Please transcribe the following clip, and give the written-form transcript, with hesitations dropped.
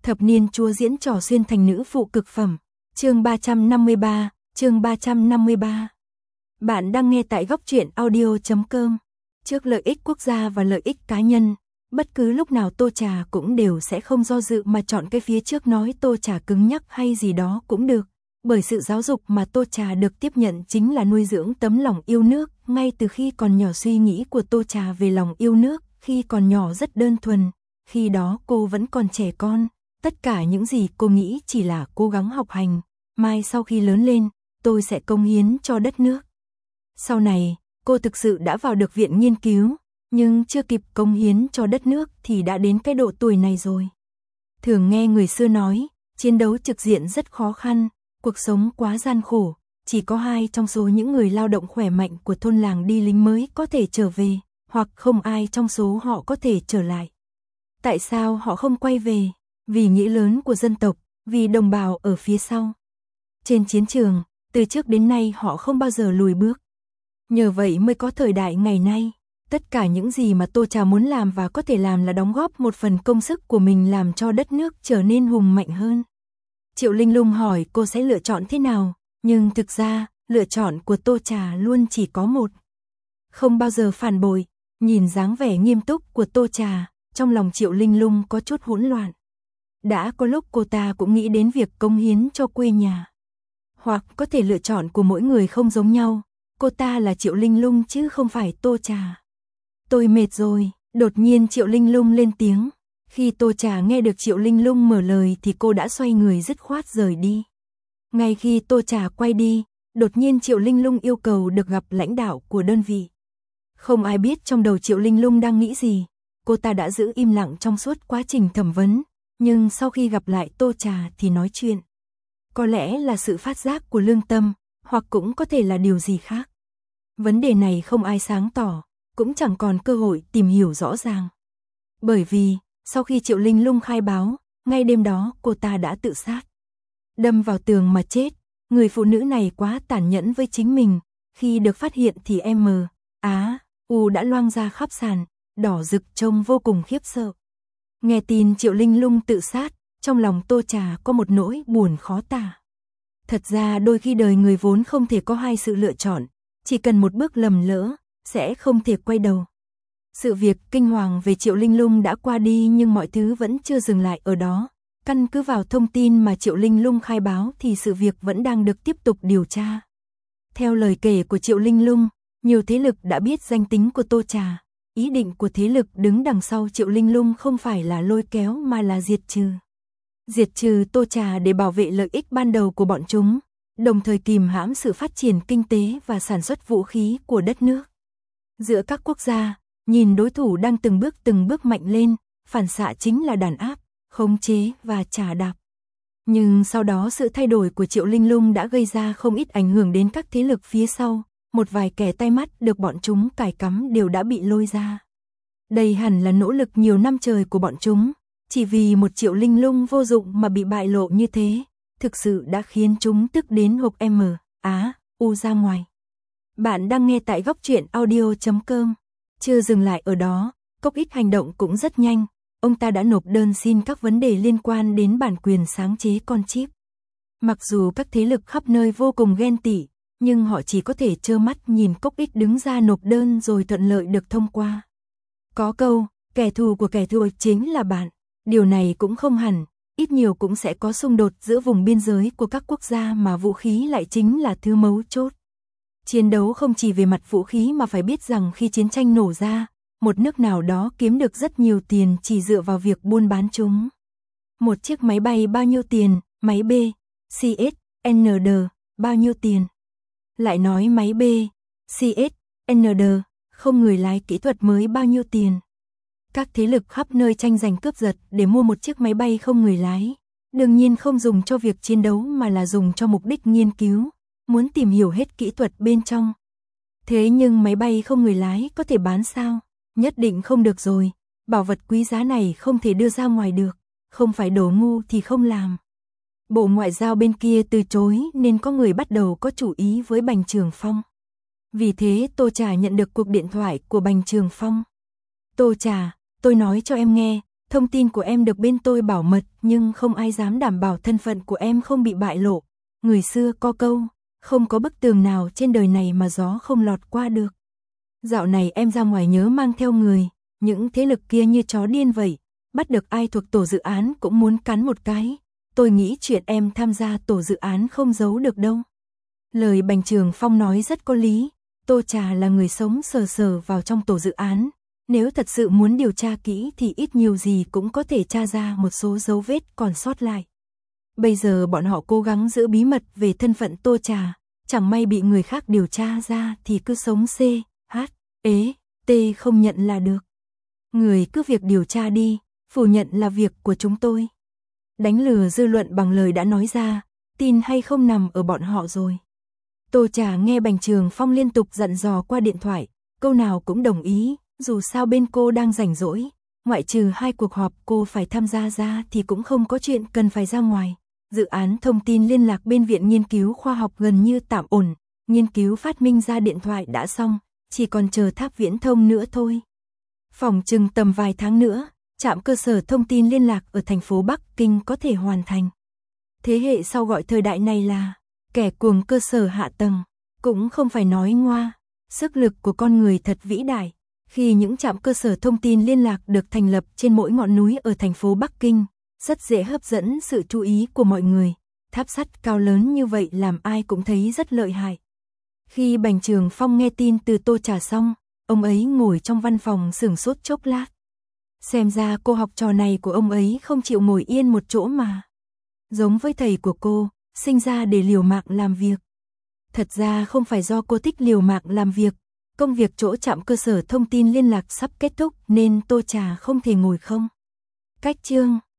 Thập niên chúa diễn trò xuyên thành nữ phụ cực phẩm. Chương 353. Bạn đang nghe tại goctruyện.audio.com. Trước lợi ích quốc gia và lợi ích cá nhân, bất cứ lúc nào Tô Trà cũng đều sẽ không do dự mà chọn cái phía trước, nói Tô Trà cứng nhắc hay gì đó cũng được. Bởi sự giáo dục mà Tô Trà được tiếp nhận chính là nuôi dưỡng tấm lòng yêu nước. Ngay từ khi còn nhỏ, suy nghĩ của Tô Trà về lòng yêu nước khi còn nhỏ rất đơn thuần. Khi đó cô vẫn còn trẻ con, tất cả những gì cô nghĩ chỉ là cố gắng học hành. Mai sau khi lớn lên, tôi sẽ cống hiến cho đất nước. Sau này, cô thực sự đã vào được viện nghiên cứu, nhưng chưa kịp cống hiến cho đất nước thì đã đến cái độ tuổi này rồi. Thường nghe người xưa nói, chiến đấu trực diện rất khó khăn, cuộc sống quá gian khổ, chỉ có 2 trong số những người lao động khỏe mạnh của thôn làng đi lính mới có thể trở về, hoặc không ai trong số họ có thể trở lại. Tại sao họ không quay về? Vì nghĩa lớn của dân tộc, vì đồng bào ở phía sau. Trên chiến trường, từ trước đến nay họ không bao giờ lùi bước. Nhờ vậy mới có thời đại ngày nay. Tất cả những gì mà Tô Trà muốn làm và có thể làm là đóng góp một phần công sức của mình làm cho đất nước trở nên hùng mạnh hơn. Triệu Linh Lung hỏi cô sẽ lựa chọn thế nào, nhưng thực ra, lựa chọn của Tô Trà luôn chỉ có một. Không bao giờ phản bội. Nhìn dáng vẻ nghiêm túc của Tô Trà, trong lòng Triệu Linh Lung có chút hỗn loạn. Đã có lúc cô ta cũng nghĩ đến việc cống hiến cho quê nhà. Hoặc có thể lựa chọn của mỗi người không giống nhau. Cô ta là Triệu Linh Lung chứ không phải Tô Trà. Tôi mệt rồi, đột nhiên Triệu Linh Lung lên tiếng. Khi Tô Trà nghe được Triệu Linh Lung mở lời thì cô đã xoay người dứt khoát rời đi. Ngay khi Tô Trà quay đi, đột nhiên Triệu Linh Lung yêu cầu được gặp lãnh đạo của đơn vị. Không ai biết trong đầu Triệu Linh Lung đang nghĩ gì. Cô ta đã giữ im lặng trong suốt quá trình thẩm vấn, nhưng sau khi gặp lại Tô Trà thì nói chuyện. Có lẽ là sự phát giác của lương tâm, hoặc cũng có thể là điều gì khác. Vấn đề này không ai sáng tỏ, cũng chẳng còn cơ hội tìm hiểu rõ ràng. Bởi vì, sau khi Triệu Linh Lung khai báo, ngay đêm đó cô ta đã tự sát. Đâm vào tường mà chết. Người phụ nữ này quá tàn nhẫn với chính mình. Khi được phát hiện thì U đã loang ra khắp sàn, đỏ rực trông vô cùng khiếp sợ. Nghe tin Triệu Linh Lung tự sát, trong lòng Tô Trà có một nỗi buồn khó tả. Thật ra đôi khi đời người vốn không thể có 2 sự lựa chọn, chỉ cần một bước lầm lỡ, sẽ không thể quay đầu. Sự việc kinh hoàng về Triệu Linh Lung đã qua đi nhưng mọi thứ vẫn chưa dừng lại ở đó. Căn cứ vào thông tin mà Triệu Linh Lung khai báo thì sự việc vẫn đang được tiếp tục điều tra. Theo lời kể của Triệu Linh Lung, nhiều thế lực đã biết danh tính của Tô Trà. Ý định của thế lực đứng đằng sau Triệu Linh Lung không phải là lôi kéo mà là diệt trừ. Diệt trừ Tô Trà để bảo vệ lợi ích ban đầu của bọn chúng, đồng thời kìm hãm sự phát triển kinh tế và sản xuất vũ khí của đất nước. Giữa các quốc gia, nhìn đối thủ đang từng bước mạnh lên, phản xạ chính là đàn áp, khống chế và chà đạp. Nhưng sau đó sự thay đổi của Triệu Linh Lung đã gây ra không ít ảnh hưởng đến các thế lực phía sau. Một vài kẻ tay mắt được bọn chúng cài cắm đều đã bị lôi ra. Đây hẳn là nỗ lực nhiều năm trời của bọn chúng, chỉ vì một Triệu Linh Lung vô dụng mà bị bại lộ như thế, thực sự đã khiến chúng tức đến hộc U ra ngoài. Bạn đang nghe tại goctruyện.audio.com. Chưa dừng lại ở đó, Cốc Ích hành động cũng rất nhanh, ông ta đã nộp đơn xin các vấn đề liên quan đến bản quyền sáng chế con chip. Mặc dù các thế lực khắp nơi vô cùng ghen tị, nhưng họ chỉ có thể trơ mắt nhìn Cốc Ích đứng ra nộp đơn rồi thuận lợi được thông qua. Có câu, kẻ thù của kẻ thù chính là bạn. Điều này cũng không hẳn, ít nhiều cũng sẽ có xung đột giữa vùng biên giới của các quốc gia mà vũ khí lại chính là thứ mấu chốt. Chiến đấu không chỉ về mặt vũ khí mà phải biết rằng khi chiến tranh nổ ra, một nước nào đó kiếm được rất nhiều tiền chỉ dựa vào việc buôn bán chúng. Một chiếc máy bay bao nhiêu tiền, máy B, CS, ND, bao nhiêu tiền? Lại nói máy B, CS, ND, không người lái kỹ thuật mới bao nhiêu tiền. Các thế lực khắp nơi tranh giành cướp giật để mua một chiếc máy bay không người lái. Đương nhiên không dùng cho việc chiến đấu mà là dùng cho mục đích nghiên cứu, muốn tìm hiểu hết kỹ thuật bên trong. Thế nhưng máy bay không người lái có thể bán sao? Nhất định không được rồi, bảo vật quý giá này không thể đưa ra ngoài được, không phải đồ ngu thì không làm. Bộ Ngoại giao bên kia từ chối nên có người bắt đầu có chủ ý với Bành Trường Phong. Vì thế Tô Trà nhận được cuộc điện thoại của Bành Trường Phong. Tô Trà, tôi nói cho em nghe, Thông tin của em được bên tôi bảo mật, nhưng không ai dám đảm bảo thân phận của em không bị bại lộ. Người xưa có câu, không có bức tường nào trên đời này mà gió không lọt qua được. Dạo này em ra ngoài nhớ mang theo người, những thế lực kia như chó điên vậy, bắt được ai thuộc tổ dự án cũng muốn cắn một cái. Tôi nghĩ chuyện em tham gia tổ dự án không giấu được đâu. Lời Bành Trường Phong nói rất có lý, Tô Trà là người sống sờ sờ vào trong tổ dự án. Nếu thật sự muốn điều tra kỹ thì ít nhiều gì cũng có thể tra ra một số dấu vết còn sót lại. Bây giờ bọn họ cố gắng giữ bí mật về thân phận Tô Trà, chẳng may bị người khác điều tra ra thì cứ sống C, H, ế, T không nhận là được. Người cứ việc điều tra đi, phủ nhận là việc của chúng tôi. Đánh lừa dư luận bằng lời đã nói ra, tin hay không nằm ở bọn họ rồi. Tô Trà nghe Bành Trường Phong liên tục dặn dò qua điện thoại, câu nào cũng đồng ý, dù sao bên cô đang rảnh rỗi, ngoại trừ 2 cuộc họp cô phải tham gia ra thì cũng không có chuyện cần phải ra ngoài. Dự án thông tin liên lạc bên Viện Nghiên cứu Khoa học gần như tạm ổn, nghiên cứu phát minh ra điện thoại đã xong, chỉ còn chờ tháp viễn thông nữa thôi. Phỏng chừng tầm vài tháng nữa, trạm cơ sở thông tin liên lạc ở thành phố Bắc Kinh có thể hoàn thành. Thế hệ sau gọi thời đại này là kẻ cuồng cơ sở hạ tầng, cũng không phải nói ngoa, sức lực của con người thật vĩ đại. Khi những trạm cơ sở thông tin liên lạc được thành lập trên mỗi ngọn núi ở thành phố Bắc Kinh, rất dễ hấp dẫn sự chú ý của mọi người. Tháp sắt cao lớn như vậy làm ai cũng thấy rất lợi hại. Khi Bành Trường Phong nghe tin từ Tô Trà xong, ông ấy ngồi trong văn phòng sửng sốt chốc lát. Xem ra cô học trò này của ông ấy không chịu ngồi yên một chỗ mà. Giống với thầy của cô, sinh ra để liều mạng làm việc. Thật ra không phải do cô thích liều mạng làm việc, công việc chỗ trạm cơ sở thông tin liên lạc sắp kết thúc nên Tô Trà không thể ngồi không. Cách chương